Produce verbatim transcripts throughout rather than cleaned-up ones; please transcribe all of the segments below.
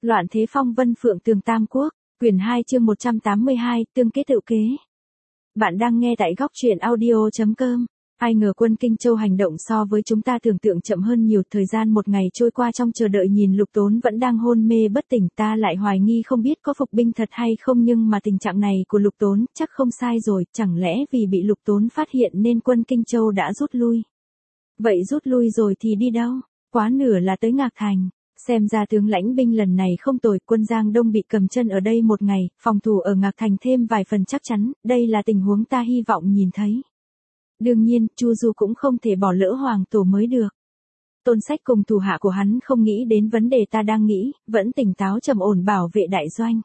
Loạn thế phong vân phượng tường Tam Quốc, quyển hai chương một trăm tám mươi hai, tương kế tự kế. Bạn đang nghe tại góc truyện audio chấm com. Ai ngờ quân Kinh Châu hành động so với chúng ta tưởng tượng chậm hơn nhiều, thời gian một ngày trôi qua trong chờ đợi nhìn Lục Tốn vẫn đang hôn mê bất tỉnh, ta lại hoài nghi không biết có phục binh thật hay không, nhưng mà tình trạng này của Lục Tốn chắc không sai rồi, chẳng lẽ vì bị Lục Tốn phát hiện nên quân Kinh Châu đã rút lui. Vậy rút lui rồi thì đi đâu? Quá nửa là tới Ngạc Thành. Xem ra tướng lãnh binh lần này không tồi, quân Giang Đông bị cầm chân ở đây một ngày, phòng thủ ở Ngạc Thành thêm vài phần chắc chắn, đây là tình huống ta hy vọng nhìn thấy. Đương nhiên, Chu Du cũng không thể bỏ lỡ Hoàng Tổ mới được. Tôn Sách cùng thủ hạ của hắn không nghĩ đến vấn đề ta đang nghĩ, vẫn tỉnh táo trầm ổn bảo vệ đại doanh.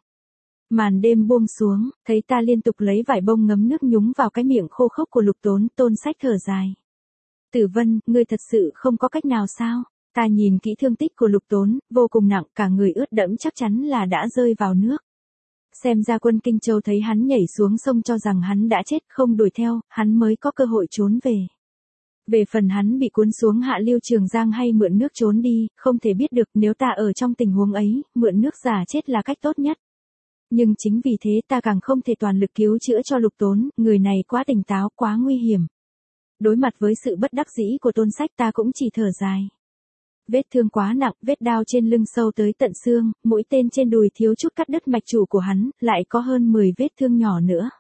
Màn đêm buông xuống, thấy ta liên tục lấy vải bông ngấm nước nhúng vào cái miệng khô khốc của Lục Tốn, Tôn Sách thở dài. Tử Vân, ngươi thật sự không có cách nào sao? Ta nhìn kỹ thương tích của Lục Tốn, vô cùng nặng, cả người ướt đẫm, chắc chắn là đã rơi vào nước. Xem ra quân Kinh Châu thấy hắn nhảy xuống sông cho rằng hắn đã chết, không đuổi theo, hắn mới có cơ hội trốn về. Về phần hắn bị cuốn xuống hạ lưu Trường Giang hay mượn nước trốn đi, không thể biết được, nếu ta ở trong tình huống ấy, mượn nước giả chết là cách tốt nhất. Nhưng chính vì thế ta càng không thể toàn lực cứu chữa cho Lục Tốn, người này quá tỉnh táo, quá nguy hiểm. Đối mặt với sự bất đắc dĩ của Tôn Sách, ta cũng chỉ thở dài. Vết thương quá nặng, vết đao trên lưng sâu tới tận xương, mũi tên trên đùi thiếu chút cắt đứt mạch chủ của hắn, lại có hơn mười vết thương nhỏ nữa.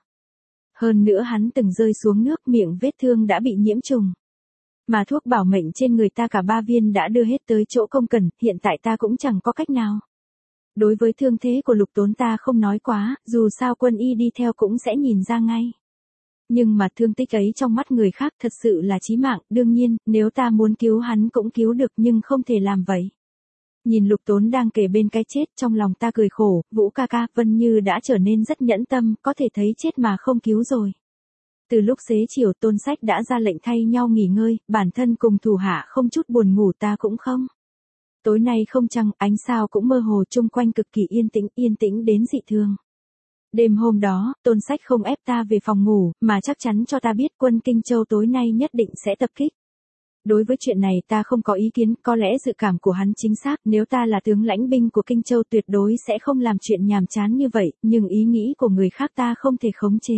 Hơn nữa hắn từng rơi xuống nước, miệng vết thương đã bị nhiễm trùng. Mà thuốc bảo mệnh trên người ta cả ba viên đã đưa hết tới chỗ công cần, hiện tại ta cũng chẳng có cách nào. Đối với thương thế của Lục Tốn ta không nói quá, dù sao quân y đi theo cũng sẽ nhìn ra ngay. Nhưng mà thương tích ấy trong mắt người khác thật sự là chí mạng, đương nhiên, nếu ta muốn cứu hắn cũng cứu được nhưng không thể làm vậy. Nhìn Lục Tốn đang kề bên cái chết, trong lòng ta cười khổ, Vũ ca ca, Vân Như đã trở nên rất nhẫn tâm, có thể thấy chết mà không cứu rồi. Từ lúc xế chiều Tôn Sách đã ra lệnh thay nhau nghỉ ngơi, bản thân cùng thủ hạ không chút buồn ngủ, ta cũng không. Tối nay không trăng, ánh sao cũng mơ hồ, chung quanh cực kỳ yên tĩnh, yên tĩnh đến dị thường. Đêm hôm đó, Tôn Sách không ép ta về phòng ngủ, mà chắc chắn cho ta biết quân Kinh Châu tối nay nhất định sẽ tập kích. Đối với chuyện này ta không có ý kiến, có lẽ dự cảm của hắn chính xác, nếu ta là tướng lãnh binh của Kinh Châu tuyệt đối sẽ không làm chuyện nhàm chán như vậy, nhưng ý nghĩ của người khác ta không thể khống chế.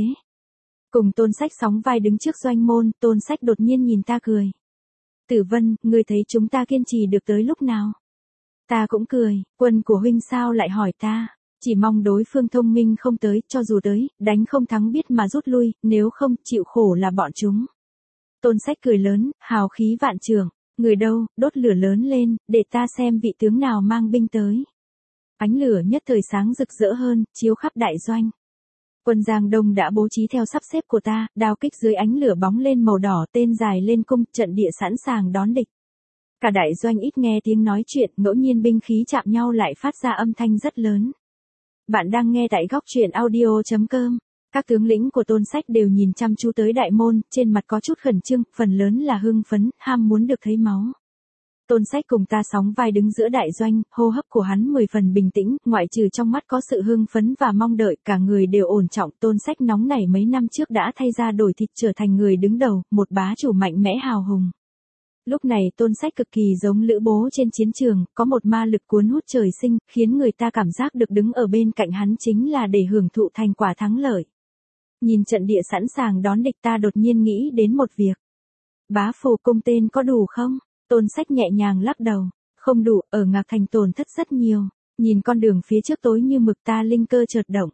Cùng Tôn Sách sóng vai đứng trước doanh môn, Tôn Sách đột nhiên nhìn ta cười. Tử Vân, ngươi thấy chúng ta kiên trì được tới lúc nào? Ta cũng cười, quân của huynh sao lại hỏi ta? Chỉ mong đối phương thông minh không tới, cho dù tới, đánh không thắng biết mà rút lui, nếu không, chịu khổ là bọn chúng. Tôn Sách cười lớn, hào khí vạn trường, người đâu, đốt lửa lớn lên, để ta xem vị tướng nào mang binh tới. Ánh lửa nhất thời sáng rực rỡ hơn, chiếu khắp đại doanh. Quân Giang Đông đã bố trí theo sắp xếp của ta, đao kích dưới ánh lửa bóng lên màu đỏ, tên dài lên cung, trận địa sẵn sàng đón địch. Cả đại doanh ít nghe tiếng nói chuyện, ngẫu nhiên binh khí chạm nhau lại phát ra âm thanh rất lớn. Bạn đang nghe tại góc truyện audio chấm com. Các tướng lĩnh của Tôn Sách đều nhìn chăm chú tới đại môn, trên mặt có chút khẩn trương, phần lớn là hưng phấn, ham muốn được thấy máu. Tôn Sách cùng ta sóng vai đứng giữa đại doanh, hô hấp của hắn mười phần bình tĩnh, ngoại trừ trong mắt có sự hưng phấn và mong đợi, cả người đều ổn trọng. Tôn Sách nóng nảy mấy năm trước đã thay ra đổi thịt trở thành người đứng đầu, một bá chủ mạnh mẽ hào hùng. Lúc này Tôn Sách cực kỳ giống Lữ Bố trên chiến trường, có một ma lực cuốn hút trời sinh, khiến người ta cảm giác được đứng ở bên cạnh hắn chính là để hưởng thụ thành quả thắng lợi. Nhìn trận địa sẵn sàng đón địch, ta đột nhiên nghĩ đến một việc. Bá phù cung tên có đủ không? Tôn Sách nhẹ nhàng lắc đầu. Không đủ, ở Ngạc Thành tổn thất rất nhiều. Nhìn con đường phía trước tối như mực, ta linh cơ chợt động.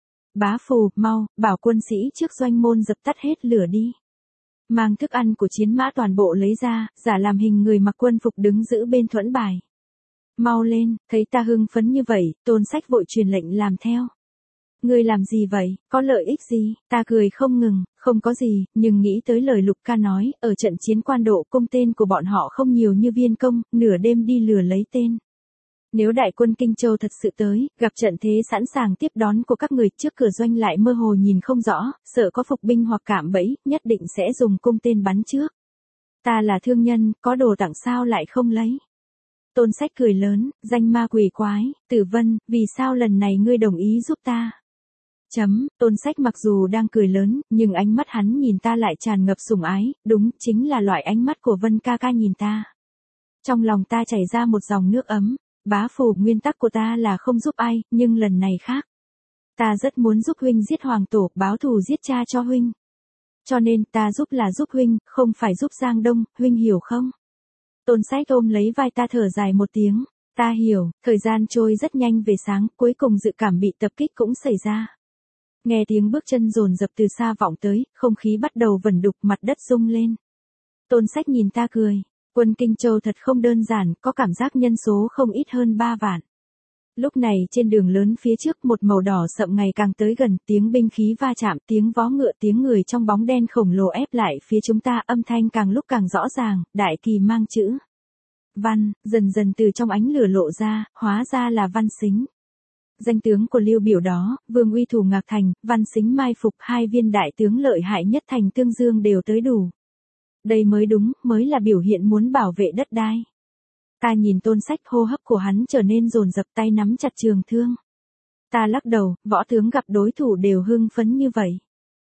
Bá phù, mau, bảo quân sĩ trước doanh môn dập tắt hết lửa đi. Mang thức ăn của chiến mã toàn bộ lấy ra, giả làm hình người mặc quân phục đứng giữ bên thuẫn bài. Mau lên, thấy ta hưng phấn như vậy, Tôn Sách vội truyền lệnh làm theo. Ngươi làm gì vậy, có lợi ích gì? Ta cười không ngừng, không có gì, nhưng nghĩ tới lời Lục ca nói, ở trận chiến Quan Độ cung tên của bọn họ không nhiều như Viên Công, nửa đêm đi lừa lấy tên. Nếu đại quân Kinh Châu thật sự tới, gặp trận thế sẵn sàng tiếp đón của các người, trước cửa doanh lại mơ hồ nhìn không rõ, sợ có phục binh hoặc cạm bẫy, nhất định sẽ dùng cung tên bắn trước. Ta là thương nhân, có đồ tặng sao lại không lấy? Tôn Sách cười lớn, danh ma quỷ quái, Tử Vân, vì sao lần này ngươi đồng ý giúp ta? Chấm, Tôn Sách mặc dù đang cười lớn, nhưng ánh mắt hắn nhìn ta lại tràn ngập sủng ái, đúng, chính là loại ánh mắt của Vân ca ca nhìn ta. Trong lòng ta chảy ra một dòng nước ấm. Bá Phù, nguyên tắc của ta là không giúp ai, nhưng lần này khác. Ta rất muốn giúp huynh giết hoàng tổ, báo thù giết cha cho huynh. Cho nên ta giúp là giúp huynh, không phải giúp Giang Đông, huynh hiểu không? Tôn Sách ôm lấy vai ta thở dài một tiếng. Ta hiểu, thời gian trôi rất nhanh về sáng, cuối cùng dự cảm bị tập kích cũng xảy ra. Nghe tiếng bước chân dồn dập từ xa vọng tới, không khí bắt đầu vẩn đục, mặt đất rung lên. Tôn Sách nhìn ta cười. Quân Kinh Châu thật không đơn giản, có cảm giác nhân số không ít hơn ba vạn. Lúc này trên đường lớn phía trước một màu đỏ sậm ngày càng tới gần, tiếng binh khí va chạm, tiếng vó ngựa, tiếng người trong bóng đen khổng lồ ép lại phía chúng ta, âm thanh càng lúc càng rõ ràng, đại kỳ mang chữ Văn, dần dần từ trong ánh lửa lộ ra, hóa ra là Văn Sính. Danh tướng của Lưu Biểu đó, Vương Uy thủ Ngạc Thành, Văn Sính mai phục, hai viên đại tướng lợi hại nhất thành Tương Dương đều tới đủ. Đây mới đúng, mới là biểu hiện muốn bảo vệ đất đai. Ta nhìn Tôn Sách, hô hấp của hắn trở nên dồn dập, tay nắm chặt trường thương. Ta lắc đầu, võ tướng gặp đối thủ đều hưng phấn như vậy.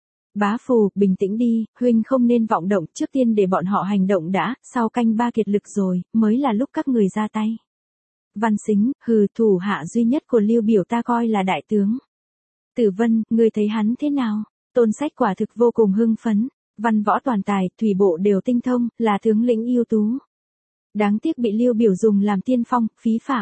Bá Phù, bình tĩnh đi, huynh không nên vọng động, trước tiên để bọn họ hành động đã, sau canh ba kiệt lực rồi, mới là lúc các người ra tay. Văn Sính, hừ, thủ hạ duy nhất của Lưu Biểu ta coi là đại tướng. Tử Vân, ngươi thấy hắn thế nào? Tôn Sách quả thực vô cùng hưng phấn. Văn võ toàn tài, thủy bộ đều tinh thông, là tướng lĩnh ưu tú. Đáng tiếc bị Lưu Biểu dùng làm tiên phong, phí phạm.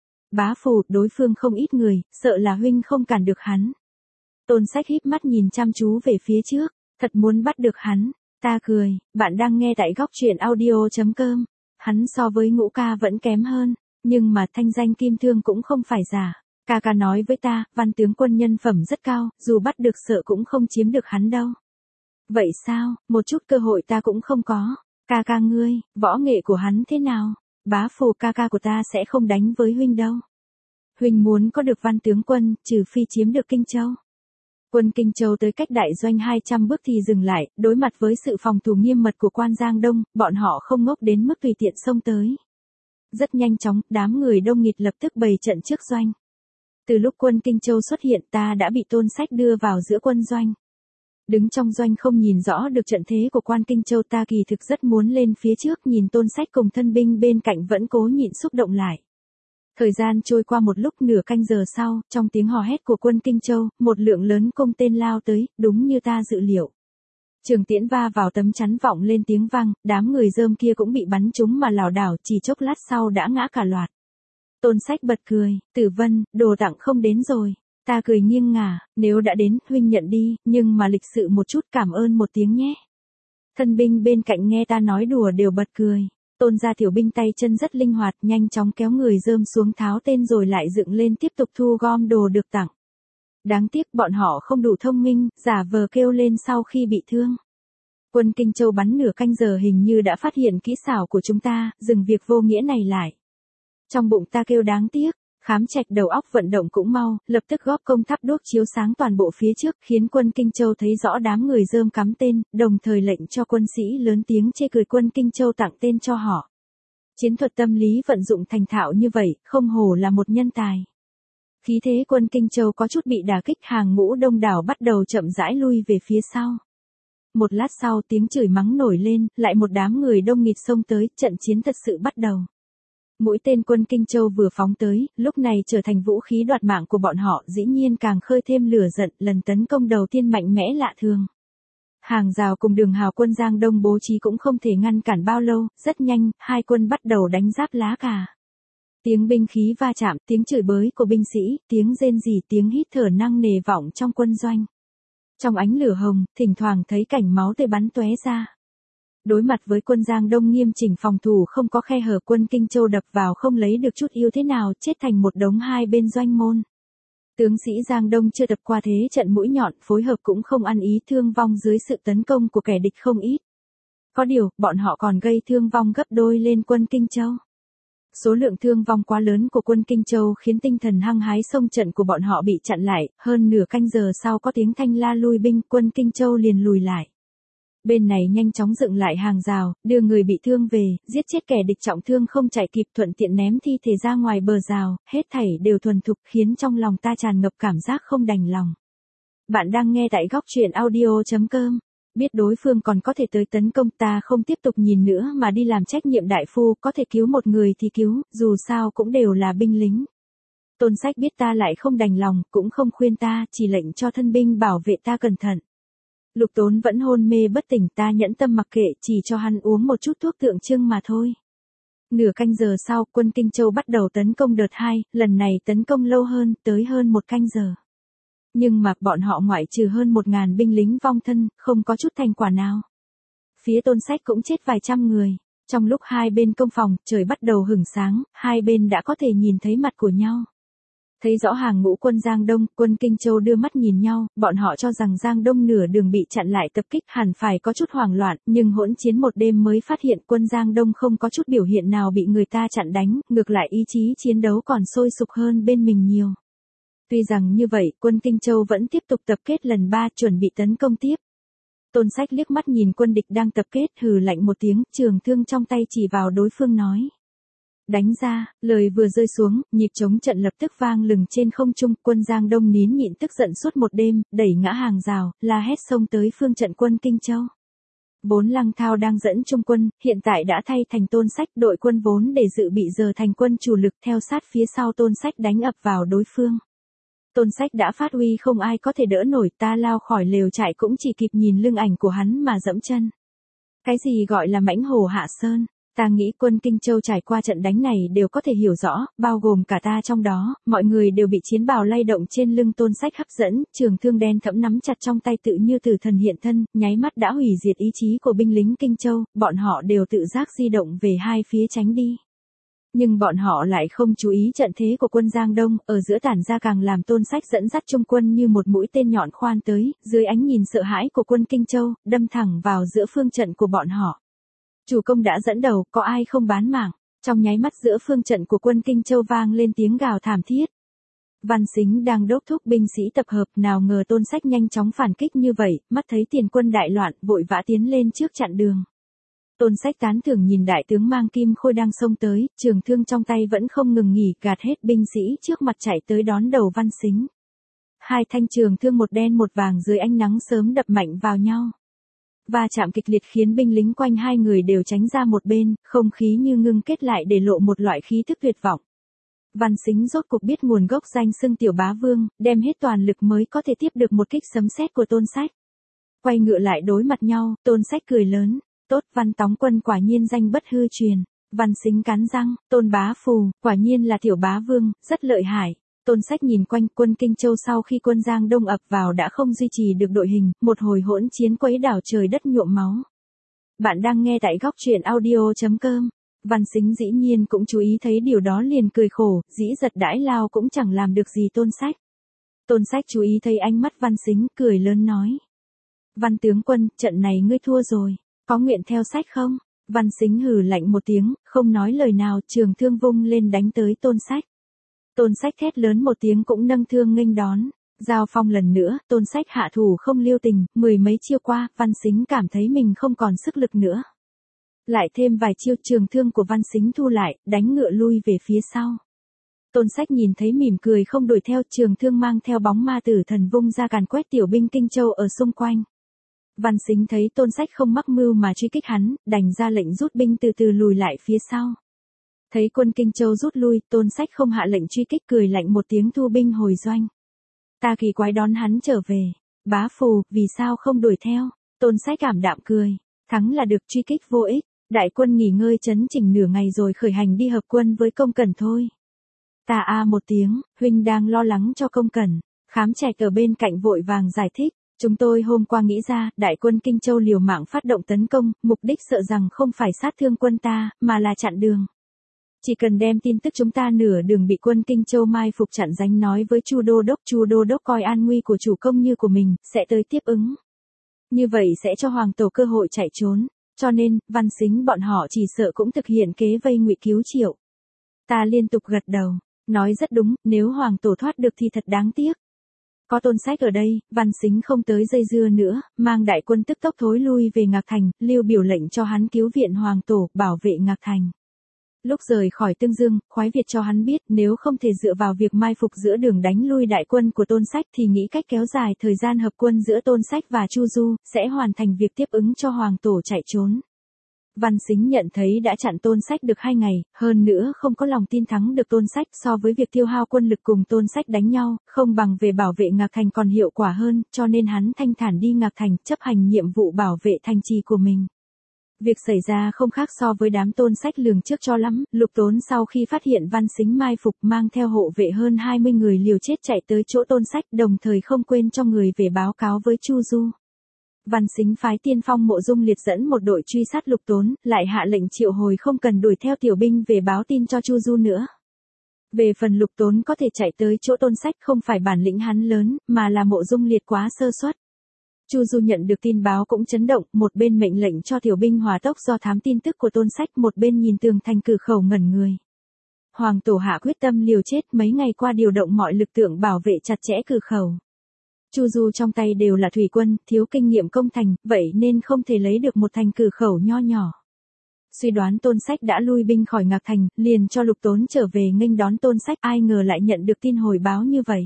Bá Phù, đối phương không ít người, sợ là huynh không cản được hắn. Tôn Sách híp mắt nhìn chăm chú về phía trước, thật muốn bắt được hắn. Ta cười, bạn đang nghe tại góc truyện audio chấm com. Hắn so với Ngũ ca vẫn kém hơn, nhưng mà thanh danh Kim Thương cũng không phải giả. Ca ca nói với ta, Văn tướng quân nhân phẩm rất cao, dù bắt được sợ cũng không chiếm được hắn đâu. Vậy sao, một chút cơ hội ta cũng không có. Ca ca ngươi, võ nghệ của hắn thế nào? Bá Phù, ca ca của ta sẽ không đánh với huynh đâu. Huynh muốn có được Văn tướng quân, trừ phi chiếm được Kinh Châu. Quân Kinh Châu tới cách đại doanh hai trăm bước thì dừng lại, đối mặt với sự phòng thủ nghiêm mật của quan Giang Đông, bọn họ không ngốc đến mức tùy tiện xông tới. Rất nhanh chóng, đám người đông nghịt lập tức bày trận trước doanh. Từ lúc quân Kinh Châu xuất hiện, ta đã bị Tôn Sách đưa vào giữa quân doanh. Đứng trong doanh không nhìn rõ được trận thế của quan Kinh Châu, ta kỳ thực rất muốn lên phía trước nhìn Tôn Sách cùng thân binh bên cạnh vẫn cố nhịn xúc động lại. Thời gian trôi qua một lúc, nửa canh giờ sau, trong tiếng hò hét của quân Kinh Châu, một lượng lớn cung tên lao tới, đúng như ta dự liệu. Trường tiễn va vào tấm chắn vọng lên tiếng vang, đám người rơm kia cũng bị bắn trúng mà lảo đảo, chỉ chốc lát sau đã ngã cả loạt. Tôn Sách bật cười, Tử Vân, đồ tặng không đến rồi. Ta cười nghiêng ngả, nếu đã đến, huynh nhận đi, nhưng mà lịch sự một chút, cảm ơn một tiếng nhé. Thân binh bên cạnh nghe ta nói đùa đều bật cười. Tôn gia tiểu binh tay chân rất linh hoạt, nhanh chóng kéo người rơm xuống tháo tên rồi lại dựng lên tiếp tục thu gom đồ được tặng. Đáng tiếc bọn họ không đủ thông minh, giả vờ kêu lên sau khi bị thương. Quân Kinh Châu bắn nửa canh giờ hình như đã phát hiện kỹ xảo của chúng ta, dừng việc vô nghĩa này lại. Trong bụng ta kêu đáng tiếc. Khám Trạch đầu óc vận động cũng mau, lập tức góp công thắp đuốc chiếu sáng toàn bộ phía trước, khiến quân Kinh Châu thấy rõ đám người rơm cắm tên, đồng thời lệnh cho quân sĩ lớn tiếng chê cười quân Kinh Châu tặng tên cho họ. Chiến thuật tâm lý vận dụng thành thạo như vậy, không hổ là một nhân tài. Khí thế quân Kinh Châu có chút bị đả kích, hàng ngũ đông đảo bắt đầu chậm rãi lui về phía sau. Một lát sau tiếng chửi mắng nổi lên, lại một đám người đông nghịt xông tới, trận chiến thật sự bắt đầu. Mũi tên quân Kinh Châu vừa phóng tới, lúc này trở thành vũ khí đoạt mạng của bọn họ, dĩ nhiên càng khơi thêm lửa giận, lần tấn công đầu tiên mạnh mẽ lạ thường. Hàng rào cùng đường hào quân Giang Đông bố trí cũng không thể ngăn cản bao lâu, rất nhanh, hai quân bắt đầu đánh giáp lá cà. Tiếng binh khí va chạm, tiếng chửi bới của binh sĩ, tiếng rên rỉ, tiếng hít thở nặng nề vọng trong quân doanh. Trong ánh lửa hồng, thỉnh thoảng thấy cảnh máu tươi bắn tóe ra. Đối mặt với quân Giang Đông nghiêm chỉnh phòng thủ không có khe hở, quân Kinh Châu đập vào không lấy được chút ưu thế nào, chết thành một đống hai bên doanh môn. Tướng sĩ Giang Đông chưa tập qua thế trận mũi nhọn, phối hợp cũng không ăn ý, thương vong dưới sự tấn công của kẻ địch không ít. Có điều, bọn họ còn gây thương vong gấp đôi lên quân Kinh Châu. Số lượng thương vong quá lớn của quân Kinh Châu khiến tinh thần hăng hái xông trận của bọn họ bị chặn lại, hơn nửa canh giờ sau có tiếng thanh la lui binh, quân Kinh Châu liền lùi lại. Bên này nhanh chóng dựng lại hàng rào, đưa người bị thương về, giết chết kẻ địch trọng thương không chạy kịp, thuận tiện ném thi thể ra ngoài bờ rào, hết thảy đều thuần thục khiến trong lòng ta tràn ngập cảm giác không đành lòng. Bạn đang nghe tại góc truyện audio chấm com. Biết đối phương còn có thể tới tấn công, ta không tiếp tục nhìn nữa mà đi làm trách nhiệm đại phu, có thể cứu một người thì cứu, dù sao cũng đều là binh lính. Tôn Sách biết ta lại không đành lòng, cũng không khuyên ta, chỉ lệnh cho thân binh bảo vệ ta cẩn thận. Lục Tốn vẫn hôn mê bất tỉnh, ta nhẫn tâm mặc kệ, chỉ cho hắn uống một chút thuốc tượng trưng mà thôi. Nửa canh giờ sau, quân Kinh Châu bắt đầu tấn công đợt hai, lần này tấn công lâu hơn, tới hơn một canh giờ. Nhưng mà bọn họ ngoại trừ hơn một ngàn binh lính vong thân, không có chút thành quả nào. Phía Tôn Sách cũng chết vài trăm người. Trong lúc hai bên công phòng, trời bắt đầu hửng sáng, hai bên đã có thể nhìn thấy mặt của nhau. Thấy rõ hàng ngũ quân Giang Đông, quân Kinh Châu đưa mắt nhìn nhau, bọn họ cho rằng Giang Đông nửa đường bị chặn lại tập kích, hẳn phải có chút hoảng loạn, nhưng hỗn chiến một đêm mới phát hiện quân Giang Đông không có chút biểu hiện nào bị người ta chặn đánh, ngược lại ý chí chiến đấu còn sôi sục hơn bên mình nhiều. Tuy rằng như vậy, quân Kinh Châu vẫn tiếp tục tập kết lần ba, chuẩn bị tấn công tiếp. Tôn Sách liếc mắt nhìn quân địch đang tập kết, hừ lạnh một tiếng, trường thương trong tay chỉ vào đối phương nói. Đánh ra, lời vừa rơi xuống, nhịp trống trận lập tức vang lừng trên không trung, quân Giang Đông nín nhịn tức giận suốt một đêm, đẩy ngã hàng rào, la hét xông tới phương trận quân Kinh Châu. Vốn Lăng Thao đang dẫn trung quân, hiện tại đã thay thành Tôn Sách, đội quân vốn để dự bị giờ thành quân chủ lực theo sát phía sau Tôn Sách đánh ập vào đối phương. Tôn Sách đã phát huy không ai có thể đỡ nổi, ta lao khỏi lều trại cũng chỉ kịp nhìn lưng ảnh của hắn mà dẫm chân. Cái gì gọi là mãnh hổ hạ sơn? Ta nghĩ quân Kinh Châu trải qua trận đánh này đều có thể hiểu rõ, bao gồm cả ta trong đó, mọi người đều bị chiến bào lay động trên lưng Tôn Sách hấp dẫn, trường thương đen thẫm nắm chặt trong tay tự như tử thần hiện thân, nháy mắt đã hủy diệt ý chí của binh lính Kinh Châu, bọn họ đều tự giác di động về hai phía tránh đi. Nhưng bọn họ lại không chú ý trận thế của quân Giang Đông, ở giữa tản ra càng làm Tôn Sách dẫn dắt trung quân như một mũi tên nhọn khoan tới, dưới ánh nhìn sợ hãi của quân Kinh Châu, đâm thẳng vào giữa phương trận của bọn họ. Chủ công đã dẫn đầu, có ai không bán mạng, trong nháy mắt giữa phương trận của quân Kinh Châu vang lên tiếng gào thảm thiết. Văn Sính đang đốc thúc binh sĩ tập hợp, nào ngờ Tôn Sách nhanh chóng phản kích như vậy, mắt thấy tiền quân đại loạn, vội vã tiến lên trước chặn đường. Tôn Sách tán thưởng nhìn đại tướng mang kim khôi đang xông tới, trường thương trong tay vẫn không ngừng nghỉ, gạt hết binh sĩ trước mặt chạy tới đón đầu Văn Sính. Hai thanh trường thương một đen một vàng dưới ánh nắng sớm đập mạnh vào nhau. Va chạm kịch liệt khiến binh lính quanh hai người đều tránh ra một bên, không khí như ngưng kết lại để lộ một loại khí thức tuyệt vọng. Văn Sính rốt cuộc biết nguồn gốc danh xưng tiểu bá vương, đem hết toàn lực mới có thể tiếp được một kích sấm sét của Tôn Sách. Quay ngựa lại đối mặt nhau, Tôn Sách cười lớn, tốt, Văn Tóng quân quả nhiên danh bất hư truyền. Văn Sính cắn răng, Tôn bá phù, quả nhiên là tiểu bá vương, rất lợi hại. Tôn Sách nhìn quanh, quân Kinh Châu sau khi quân Giang Đông ập vào đã không duy trì được đội hình, một hồi hỗn chiến quấy đảo trời đất nhuộm máu. Bạn đang nghe tại góc truyện audio chấm com. Văn Sính dĩ nhiên cũng chú ý thấy điều đó liền cười khổ, dĩ giật đãi lao cũng chẳng làm được gì Tôn Sách. Tôn Sách chú ý thấy ánh mắt Văn Sính, cười lớn nói. Văn tướng quân, trận này ngươi thua rồi, có nguyện theo sách không? Văn Sính hừ lạnh một tiếng, không nói lời nào, trường thương vung lên đánh tới Tôn Sách. Tôn Sách thét lớn một tiếng cũng nâng thương nghênh đón. Giao phong lần nữa, Tôn Sách hạ thủ không lưu tình, mười mấy chiêu qua, Văn Sính cảm thấy mình không còn sức lực nữa. Lại thêm vài chiêu, trường thương của Văn Sính thu lại, đánh ngựa lui về phía sau. Tôn Sách nhìn thấy mỉm cười không đuổi theo, trường thương mang theo bóng ma tử thần vung ra càn quét tiểu binh Kinh Châu ở xung quanh. Văn Sính thấy Tôn Sách không mắc mưu mà truy kích hắn, đành ra lệnh rút binh từ từ lùi lại phía sau. Thấy quân Kinh Châu rút lui, Tôn Sách không hạ lệnh truy kích, cười lạnh một tiếng thu binh hồi doanh. Ta kỳ quái đón hắn trở về. Bá phù, vì sao không đuổi theo? Tôn Sách cảm đạm cười. Thắng là được, truy kích vô ích. Đại quân nghỉ ngơi chấn chỉnh nửa ngày rồi khởi hành đi hợp quân với Công Cẩn thôi. Ta a một tiếng, huynh đang lo lắng cho Công Cẩn. Khám Trạch ở bên cạnh vội vàng giải thích. Chúng tôi hôm qua nghĩ ra, đại quân Kinh Châu liều mạng phát động tấn công, mục đích sợ rằng không phải sát thương quân ta, mà là chặn đường. Chỉ cần đem tin tức chúng ta nửa đường bị quân Kinh Châu mai phục chặn đánh nói với Chu Đô Đốc, Chu Đô Đốc coi an nguy của chủ công như của mình, sẽ tới tiếp ứng. Như vậy sẽ cho Hoàng Tổ cơ hội chạy trốn, cho nên, Văn Sính bọn họ chỉ sợ cũng thực hiện kế vây ngụy cứu Triệu. Ta liên tục gật đầu, nói rất đúng, nếu Hoàng Tổ thoát được thì thật đáng tiếc. Có Tôn Sách ở đây, Văn Sính không tới dây dưa nữa, mang đại quân tức tốc thối lui về Ngạc Thành, lưu biểu lệnh cho hắn cứu viện Hoàng Tổ, bảo vệ Ngạc Thành. Lúc rời khỏi Tương Dương, Khoái Việt cho hắn biết nếu không thể dựa vào việc mai phục giữa đường đánh lui đại quân của Tôn Sách thì nghĩ cách kéo dài thời gian hợp quân giữa Tôn Sách và Chu Du, sẽ hoàn thành việc tiếp ứng cho Hoàng Tổ chạy trốn. Văn Sính nhận thấy đã chặn Tôn Sách được hai ngày, hơn nữa không có lòng tin thắng được Tôn Sách so với việc tiêu hao quân lực cùng Tôn Sách đánh nhau, không bằng về bảo vệ Ngạc Thành còn hiệu quả hơn, cho nên hắn thanh thản đi Ngạc Thành chấp hành nhiệm vụ bảo vệ thành trì của mình. Việc xảy ra không khác so với đám Tôn Sách lường trước cho lắm, Lục Tốn sau khi phát hiện Văn Sính mai phục mang theo hộ vệ hơn hai mươi người liều chết chạy tới chỗ Tôn Sách, đồng thời không quên cho người về báo cáo với Chu Du. Văn Sính phái tiên phong Mộ Dung Liệt dẫn một đội truy sát Lục Tốn, lại hạ lệnh triệu hồi không cần đuổi theo tiểu binh về báo tin cho Chu Du nữa. Về phần Lục Tốn có thể chạy tới chỗ Tôn Sách không phải bản lĩnh hắn lớn, mà là Mộ Dung Liệt quá sơ suất. Chu Du nhận được tin báo cũng chấn động, một bên mệnh lệnh cho tiểu binh hỏa tốc do thám tin tức của Tôn Sách, một bên nhìn tường thành cửa khẩu ngẩn người. Hoàng Tổ hạ quyết tâm liều chết, mấy ngày qua điều động mọi lực lượng bảo vệ chặt chẽ cửa khẩu. Chu Du trong tay đều là thủy quân, thiếu kinh nghiệm công thành, vậy nên không thể lấy được một thành cửa khẩu nho nhỏ. Suy đoán Tôn Sách đã lui binh khỏi Ngạc Thành, liền cho Lục Tốn trở về nghênh đón Tôn Sách, ai ngờ lại nhận được tin hồi báo như vậy.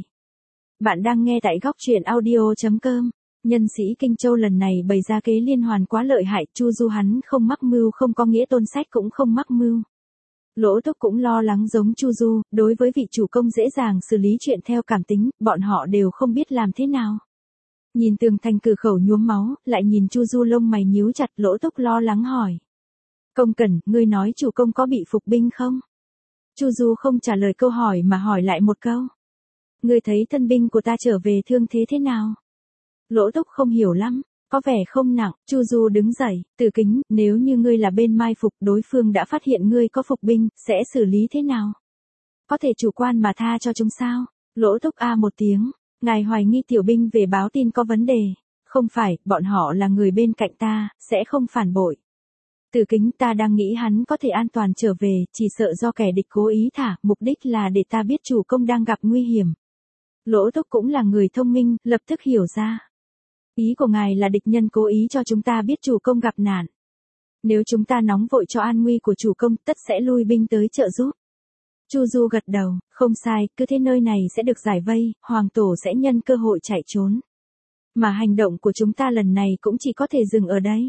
Bạn đang nghe tại góc truyện audio chấm com. Nhân sĩ Kinh Châu lần này bày ra kế liên hoàn quá lợi hại, Chu Du hắn không mắc mưu không có nghĩa Tôn Sách cũng không mắc mưu. Lỗ Túc cũng lo lắng giống Chu Du, đối với vị chủ công dễ dàng xử lý chuyện theo cảm tính, bọn họ đều không biết làm thế nào. Nhìn tường thành cửa khẩu nhuốm máu, lại nhìn Chu Du lông mày nhíu chặt, Lỗ Túc lo lắng hỏi. Công Cẩn, ngươi nói chủ công có bị phục binh không? Chu Du không trả lời câu hỏi mà hỏi lại một câu. Ngươi thấy thân binh của ta trở về thương thế thế nào? Lỗ Túc không hiểu lắm. Có vẻ không nặng, Chu Du đứng dậy, Từ Kính, nếu như ngươi là bên mai phục đối phương đã phát hiện ngươi có phục binh, sẽ xử lý thế nào? Có thể chủ quan mà tha cho chúng sao? Lỗ Túc a một tiếng, ngài hoài nghi tiểu binh về báo tin có vấn đề. Không phải, bọn họ là người bên cạnh ta, sẽ không phản bội. Từ Kính, ta đang nghĩ hắn có thể an toàn trở về, chỉ sợ do kẻ địch cố ý thả, mục đích là để ta biết chủ công đang gặp nguy hiểm. Lỗ Túc cũng là người thông minh, lập tức hiểu ra. Ý của ngài là địch nhân cố ý cho chúng ta biết chủ công gặp nạn. Nếu chúng ta nóng vội cho an nguy của chủ công, tất sẽ lui binh tới trợ giúp. Chu Du gật đầu, không sai, cứ thế nơi này sẽ được giải vây, Hoàng Tổ sẽ nhân cơ hội chạy trốn. Mà hành động của chúng ta lần này cũng chỉ có thể dừng ở đây.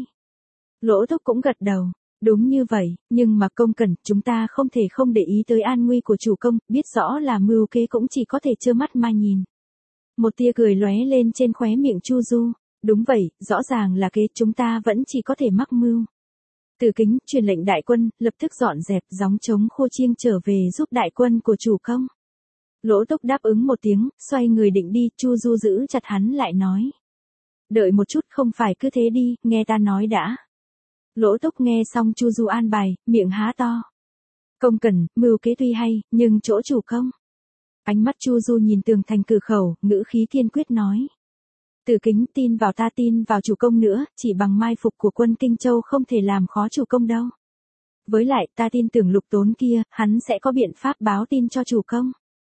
Lỗ Túc cũng gật đầu, đúng như vậy, nhưng mà Công Cẩn, chúng ta không thể không để ý tới an nguy của chủ công, biết rõ là mưu kế cũng chỉ có thể trơ mắt mà nhìn. Một tia cười lóe lên trên khóe miệng Chu Du, đúng vậy, rõ ràng là kế chúng ta vẫn chỉ có thể mắc mưu. Từ Kính, truyền lệnh đại quân, lập tức dọn dẹp, gióng trống khô chiêng trở về giúp đại quân của chủ công. Lỗ Túc đáp ứng một tiếng, xoay người định đi, Chu Du giữ chặt hắn lại nói. Đợi một chút, không phải cứ thế đi, nghe ta nói đã. Lỗ Túc nghe xong Chu Du an bài, miệng há to. Công Cẩn, mưu kế tuy hay, nhưng chỗ chủ công. Ánh mắt Chu Du nhìn tường thành cửa khẩu, ngữ khí kiên quyết nói. Từ Kính, tin vào ta, tin vào chủ công nữa, chỉ bằng mai phục của quân Kinh Châu không thể làm khó chủ công đâu. Với lại, ta tin tưởng Lục Tốn kia, hắn sẽ có biện pháp báo tin cho chủ công.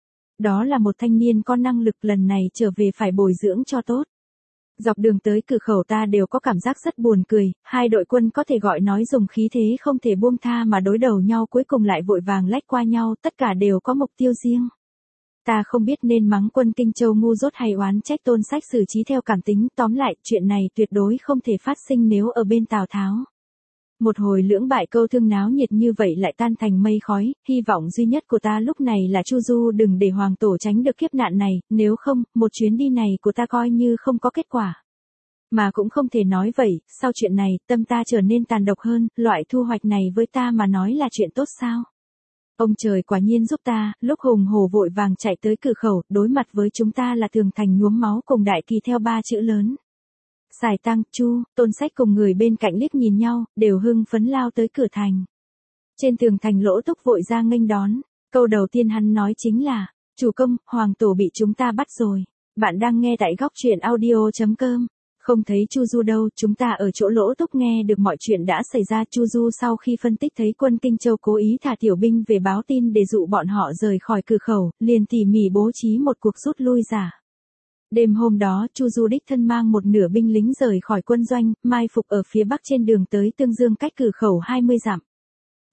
Đó là một thanh niên có năng lực, lần này trở về phải bồi dưỡng cho tốt. Dọc đường tới cửa khẩu ta đều có cảm giác rất buồn cười, hai đội quân có thể gọi nói dùng khí thế không thể buông tha mà đối đầu nhau cuối cùng lại vội vàng lách qua nhau, tất cả đều có mục tiêu riêng. Ta không biết nên mắng quân Kinh Châu ngu dốt hay oán trách Tôn Sách xử trí theo cảm tính, tóm lại, chuyện này tuyệt đối không thể phát sinh nếu ở bên Tào Tháo. Một hồi lưỡng bại câu thương náo nhiệt như vậy lại tan thành mây khói, hy vọng duy nhất của ta lúc này là Chu Du đừng để Hoàng Tổ tránh được kiếp nạn này, nếu không, một chuyến đi này của ta coi như không có kết quả. Mà cũng không thể nói vậy, sau chuyện này, tâm ta trở nên tàn độc hơn, loại thu hoạch này với ta mà nói là chuyện tốt sao? Ông trời quả nhiên giúp ta, lúc hùng hổ vội vàng chạy tới cửa khẩu, đối mặt với chúng ta là tường thành nhuốm máu cùng đại kỳ theo ba chữ lớn. Sài Tăng, Chu, Tôn Sách cùng người bên cạnh liếc nhìn nhau, đều hưng phấn lao tới cửa thành. Trên tường thành Lỗ Túc vội ra nghênh đón, câu đầu tiên hắn nói chính là, chủ công, Hoàng Tổ bị chúng ta bắt rồi. Bạn đang nghe tại góc truyện audio chấm com. Không thấy Chu Du đâu, chúng ta ở chỗ Lỗ Túc nghe được mọi chuyện đã xảy ra. Chu Du sau khi phân tích thấy quân Kinh Châu cố ý thả tiểu binh về báo tin để dụ bọn họ rời khỏi cửa khẩu, liền tỉ mỉ bố trí một cuộc rút lui giả. Đêm hôm đó, Chu Du đích thân mang một nửa binh lính rời khỏi quân doanh, mai phục ở phía bắc trên đường tới Tương Dương cách cửa khẩu hai mươi dặm.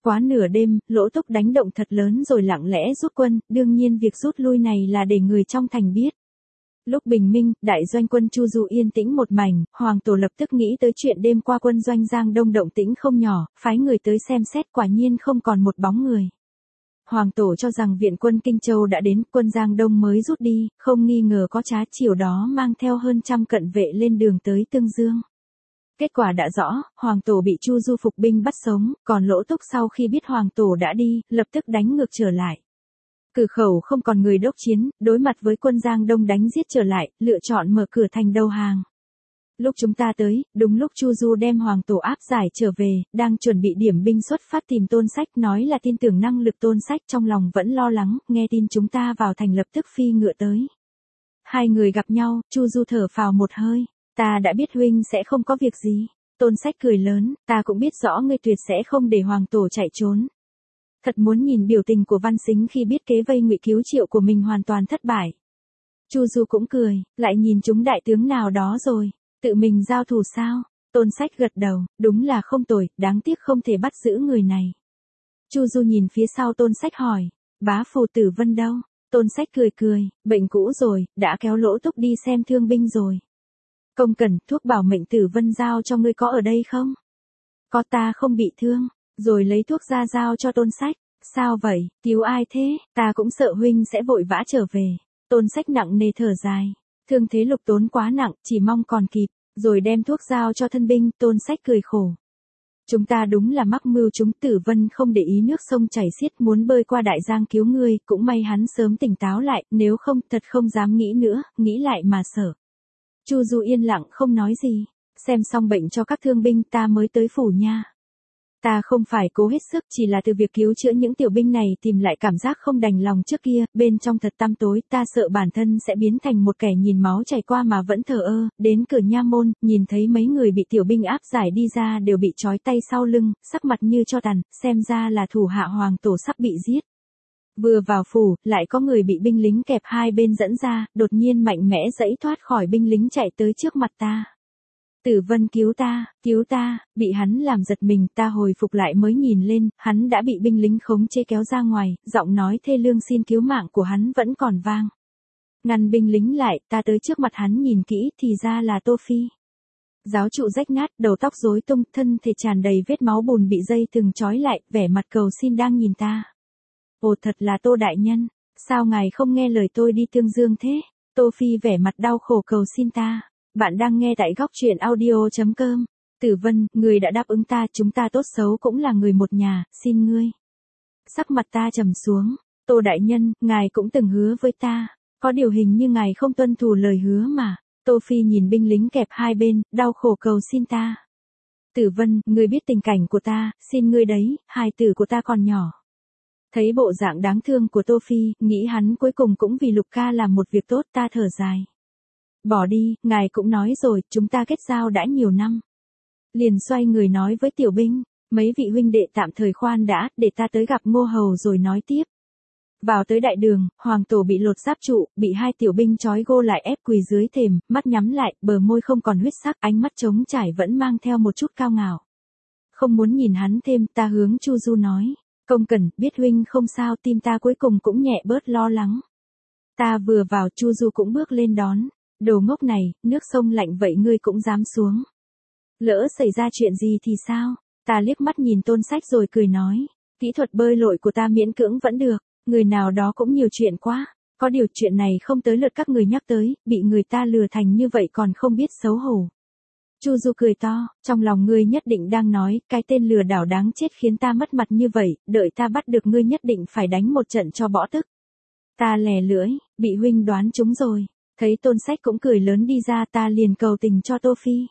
Quá nửa đêm, Lỗ Túc đánh động thật lớn rồi lặng lẽ rút quân, đương nhiên việc rút lui này là để người trong thành biết. Lúc bình minh, đại doanh quân Chu Du yên tĩnh một mảnh, Hoàng Tổ lập tức nghĩ tới chuyện đêm qua quân doanh Giang Đông động tĩnh không nhỏ, phái người tới xem xét, quả nhiên không còn một bóng người. Hoàng Tổ cho rằng viện quân Kinh Châu đã đến, quân Giang Đông mới rút đi, không nghi ngờ có trá, chiều đó mang theo hơn trăm cận vệ lên đường tới Tương Dương. Kết quả đã rõ, Hoàng Tổ bị Chu Du phục binh bắt sống, còn Lỗ Túc sau khi biết Hoàng Tổ đã đi, lập tức đánh ngược trở lại. Cử khẩu không còn người đốc chiến, đối mặt với quân Giang Đông đánh giết trở lại, lựa chọn mở cửa thành đầu hàng. Lúc chúng ta tới, đúng lúc Chu Du đem Hoàng Tổ áp giải trở về, đang chuẩn bị điểm binh xuất phát tìm Tôn Sách, nói là tin tưởng năng lực Tôn Sách, trong lòng vẫn lo lắng, nghe tin chúng ta vào thành lập tức phi ngựa tới. Hai người gặp nhau, Chu Du thở phào một hơi, ta đã biết huynh sẽ không có việc gì. Tôn Sách cười lớn, ta cũng biết rõ ngươi tuyệt sẽ không để Hoàng Tổ chạy trốn. Thật muốn nhìn biểu tình của Văn Sính khi biết kế vây ngụy cứu triệu của mình hoàn toàn thất bại. Chu Du cũng cười, lại nhìn chúng đại tướng nào đó rồi, tự mình giao thủ sao? Tôn Sách gật đầu, đúng là không tồi, đáng tiếc không thể bắt giữ người này. Chu Du nhìn phía sau Tôn Sách hỏi, bá phụ Tử Vân đâu? Tôn Sách cười cười, bệnh cũ rồi, đã kéo Lỗ Túc đi xem thương binh rồi. Công Cẩn, thuốc bảo mệnh Tử Vân giao cho ngươi có ở đây không? Có, ta không bị thương. Rồi lấy thuốc ra giao cho Tôn Sách. Sao vậy, cứu ai thế, ta cũng sợ huynh sẽ vội vã trở về. Tôn Sách nặng nề thở dài. Thương thế Lục Tốn quá nặng, chỉ mong còn kịp. Rồi đem thuốc giao cho thân binh, Tôn Sách cười khổ. Chúng ta đúng là mắc mưu, chúng Tử Vân không để ý nước sông chảy xiết, muốn bơi qua đại giang cứu ngươi, cũng may hắn sớm tỉnh táo lại, nếu không thật không dám nghĩ nữa, nghĩ lại mà sợ. Chu Du yên lặng không nói gì. Xem xong bệnh cho các thương binh ta mới tới phủ nha. Ta không phải cố hết sức, chỉ là từ việc cứu chữa những tiểu binh này tìm lại cảm giác không đành lòng trước kia, bên trong thật tăm tối, ta sợ bản thân sẽ biến thành một kẻ nhìn máu chảy qua mà vẫn thờ ơ, đến cửa nha môn, nhìn thấy mấy người bị tiểu binh áp giải đi ra đều bị trói tay sau lưng, sắc mặt như tro tàn, xem ra là thủ hạ Hoàng Tổ sắp bị giết. Vừa vào phủ, lại có người bị binh lính kẹp hai bên dẫn ra, đột nhiên mạnh mẽ giãy thoát khỏi binh lính chạy tới trước mặt ta. Tử Vân cứu ta, cứu ta, bị hắn làm giật mình, ta hồi phục lại mới nhìn lên, hắn đã bị binh lính khống chế kéo ra ngoài, giọng nói thê lương xin cứu mạng của hắn vẫn còn vang. Ngăn binh lính lại, ta tới trước mặt hắn nhìn kỹ, thì ra là Tô Phi. Giáo trụ rách nát, đầu tóc rối tung, thân thể tràn đầy vết máu bùn bị dây thừng trói lại, vẻ mặt cầu xin đang nhìn ta. Ồ, thật là Tô đại nhân, sao ngài không nghe lời tôi đi Tương Dương thế? Tô Phi vẻ mặt đau khổ cầu xin ta. Bạn đang nghe tại góc truyện audio chấm com. Tử Vân, người đã đáp ứng ta, chúng ta tốt xấu cũng là người một nhà, xin ngươi. Sắc mặt ta trầm xuống, Tô đại nhân, ngài cũng từng hứa với ta, có điều hình như ngài không tuân thủ lời hứa mà. Tô Phi nhìn binh lính kẹp hai bên, đau khổ cầu xin ta. Tử Vân, ngươi biết tình cảnh của ta, xin ngươi đấy, hài tử của ta còn nhỏ. Thấy bộ dạng đáng thương của Tô Phi, nghĩ hắn cuối cùng cũng vì Lục ca làm một việc tốt, ta thở dài. Bỏ đi, ngài cũng nói rồi, chúng ta kết giao đã nhiều năm. Liền xoay người nói với tiểu binh, mấy vị huynh đệ tạm thời khoan đã, để ta tới gặp Ngô Hầu rồi nói tiếp. Vào tới đại đường, Hoàng Tổ bị lột giáp trụ, bị hai tiểu binh trói gô lại ép quỳ dưới thềm, mắt nhắm lại, bờ môi không còn huyết sắc, ánh mắt trống trải vẫn mang theo một chút cao ngạo. Không muốn nhìn hắn thêm, ta hướng Chu Du nói, Công Cẩn, biết huynh không sao, tim ta cuối cùng cũng nhẹ bớt lo lắng. Ta vừa vào, Chu Du cũng bước lên đón. Đồ ngốc này, nước sông lạnh vậy ngươi cũng dám xuống. Lỡ xảy ra chuyện gì thì sao? Ta liếc mắt nhìn Tôn Sách rồi cười nói, kỹ thuật bơi lội của ta miễn cưỡng vẫn được, người nào đó cũng nhiều chuyện quá, có điều chuyện này không tới lượt các người nhắc tới, bị người ta lừa thành như vậy còn không biết xấu hổ. Chu Du cười to, trong lòng ngươi nhất định đang nói, cái tên lừa đảo đáng chết khiến ta mất mặt như vậy, đợi ta bắt được ngươi nhất định phải đánh một trận cho bỏ tức. Ta lè lưỡi, bị huynh đoán trúng rồi. Thấy Tôn Sách cũng cười lớn đi ra, ta liền cầu tình cho Tô Phi.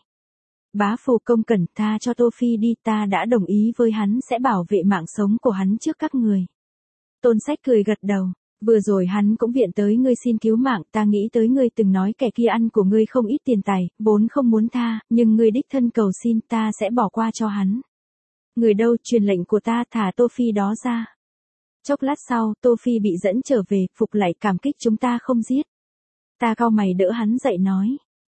Bá phụ Công Cẩn, tha cho Tô Phi đi, ta đã đồng ý với hắn sẽ bảo vệ mạng sống của hắn trước các người. Tôn Sách cười gật đầu, vừa rồi hắn cũng viện tới ngươi xin cứu mạng, ta nghĩ tới ngươi từng nói kẻ kia ăn của ngươi không ít tiền tài, vốn không muốn tha, nhưng ngươi đích thân cầu xin, ta sẽ bỏ qua cho hắn. Người đâu, truyền lệnh của ta, thả Tô Phi đó ra. Chốc lát sau, Tô Phi bị dẫn trở về, phục lại cảm kích chúng ta không giết. Ta cau mày đỡ hắn dậy nói,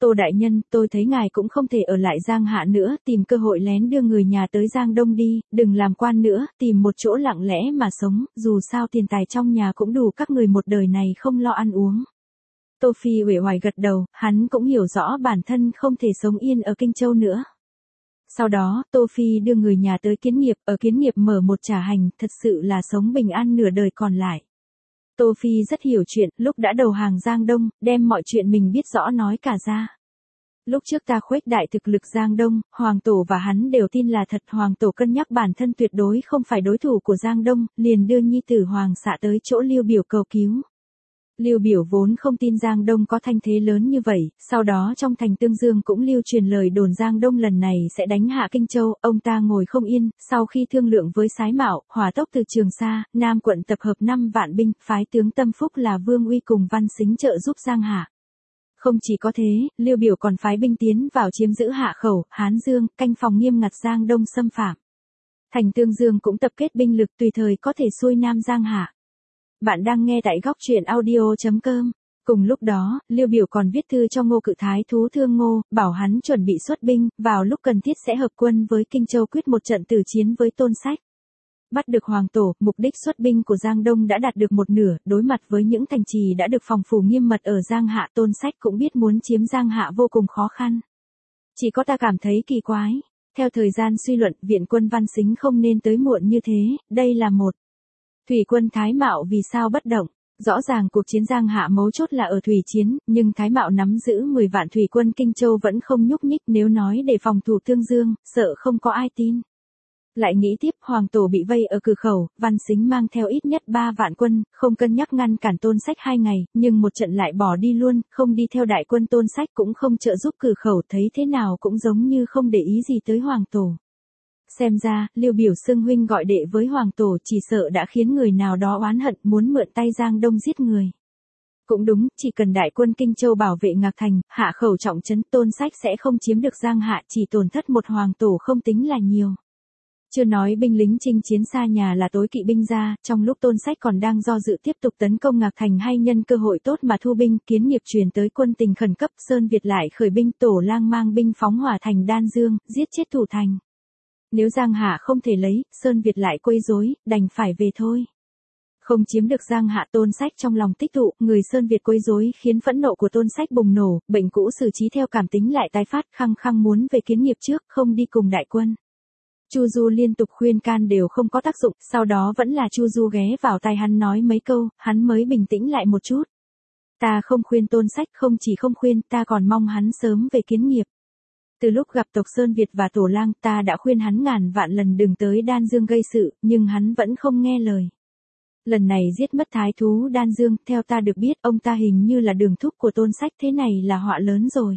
Tô đại nhân, tôi thấy ngài cũng không thể ở lại Giang Hạ nữa, tìm cơ hội lén đưa người nhà tới Giang Đông đi, đừng làm quan nữa, tìm một chỗ lặng lẽ mà sống, dù sao tiền tài trong nhà cũng đủ các người một đời này không lo ăn uống. Tô Phi uể oải gật đầu, hắn cũng hiểu rõ bản thân không thể sống yên ở Kinh Châu nữa. Sau đó, Tô Phi đưa người nhà tới Kiến Nghiệp, ở Kiến Nghiệp mở một trà hành, thật sự là sống bình an nửa đời còn lại. Tô Phi rất hiểu chuyện, lúc đã đầu hàng Giang Đông, đem mọi chuyện mình biết rõ nói cả ra. Lúc trước ta khuếch đại thực lực Giang Đông, Hoàng Tổ và hắn đều tin là thật. Hoàng Tổ cân nhắc bản thân tuyệt đối không phải đối thủ của Giang Đông, liền đưa nhi tử Hoàng Xạ tới chỗ Lưu Biểu cầu cứu. Lưu Biểu vốn không tin Giang Đông có thanh thế lớn như vậy, sau đó trong thành Tương Dương cũng lưu truyền lời đồn Giang Đông lần này sẽ đánh hạ Kinh Châu, ông ta ngồi không yên, sau khi thương lượng với Sái Mạo, hỏa tốc từ Trường Sa, Nam quận tập hợp năm vạn binh, phái tướng Tâm Phúc là Vương Uy cùng Văn Sính trợ giúp Giang Hạ. Không chỉ có thế, Lưu Biểu còn phái binh tiến vào chiếm giữ Hạ Khẩu, Hán Dương, canh phòng nghiêm ngặt Giang Đông xâm phạm. Thành Tương Dương cũng tập kết binh lực tùy thời có thể xuôi Nam Giang Hạ. Bạn đang nghe tại góc truyện audio chấm com. Cùng lúc đó, Lưu Biểu còn viết thư cho Ngô Cự Thái thú Thương Ngô, bảo hắn chuẩn bị xuất binh, vào lúc cần thiết sẽ hợp quân với Kinh Châu quyết một trận tử chiến với Tôn Sách. Bắt được Hoàng Tổ, mục đích xuất binh của Giang Đông đã đạt được một nửa, đối mặt với những thành trì đã được phòng phủ nghiêm mật ở Giang Hạ, Tôn Sách cũng biết muốn chiếm Giang Hạ vô cùng khó khăn. Chỉ có ta cảm thấy kỳ quái. Theo thời gian suy luận, viện quân Văn Sính không nên tới muộn như thế, đây là một. Thủy quân Thái Mạo vì sao bất động? Rõ ràng cuộc chiến Giang Hạ mấu chốt là ở thủy chiến, nhưng Thái Mạo nắm giữ mười vạn thủy quân Kinh Châu vẫn không nhúc nhích, nếu nói để phòng thủ Tương Dương, sợ không có ai tin. Lại nghĩ tiếp, Hoàng Tổ bị vây ở cửa khẩu, Văn Sính mang theo ít nhất ba vạn quân, không cân nhắc ngăn cản Tôn Sách hai ngày, nhưng một trận lại bỏ đi luôn, không đi theo đại quân Tôn Sách cũng không trợ giúp cửa khẩu, thấy thế nào cũng giống như không để ý gì tới Hoàng Tổ. Xem ra, Lưu Biểu xưng huynh gọi đệ với Hoàng Tổ chỉ sợ đã khiến người nào đó oán hận muốn mượn tay Giang Đông giết người. Cũng đúng, chỉ cần đại quân Kinh Châu bảo vệ Ngạc Thành, Hạ Khẩu trọng trấn, Tôn Sách sẽ không chiếm được Giang Hạ, chỉ tổn thất một Hoàng Tổ không tính là nhiều. Chưa nói binh lính chinh chiến xa nhà là tối kỵ binh ra, trong lúc Tôn Sách còn đang do dự tiếp tục tấn công Ngạc Thành hay nhân cơ hội tốt mà thu binh, Kiến Nghiệp truyền tới quân tình khẩn cấp, Sơn Việt lại khởi binh, Tổ Lang mang binh phóng hỏa thành Đan Dương, giết chết thủ thành. Nếu Giang Hạ không thể lấy, Sơn Việt lại quấy rối, đành phải về thôi. Không chiếm được Giang Hạ, Tôn Sách trong lòng tích tụ, người Sơn Việt quấy rối khiến phẫn nộ của Tôn Sách bùng nổ, bệnh cũ xử trí theo cảm tính lại tái phát, khăng khăng muốn về Kiến Nghiệp trước, không đi cùng đại quân. Chu Du liên tục khuyên can đều không có tác dụng, sau đó vẫn là Chu Du ghé vào tai hắn nói mấy câu, hắn mới bình tĩnh lại một chút. Ta không khuyên Tôn Sách, không chỉ không khuyên, ta còn mong hắn sớm về Kiến Nghiệp. Từ lúc gặp tộc Sơn Việt và Tổ Lang, ta đã khuyên hắn ngàn vạn lần đừng tới Đan Dương gây sự, nhưng hắn vẫn không nghe lời. Lần này giết mất thái thú Đan Dương, theo ta được biết, ông ta hình như là đường thúc của Tôn Sách, thế này là họa lớn rồi.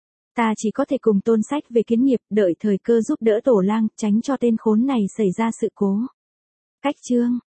Ta chỉ có thể cùng Tôn Sách về Kiến Nghiệp, đợi thời cơ giúp đỡ Tổ Lang, tránh cho tên khốn này xảy ra sự cố. Cách chương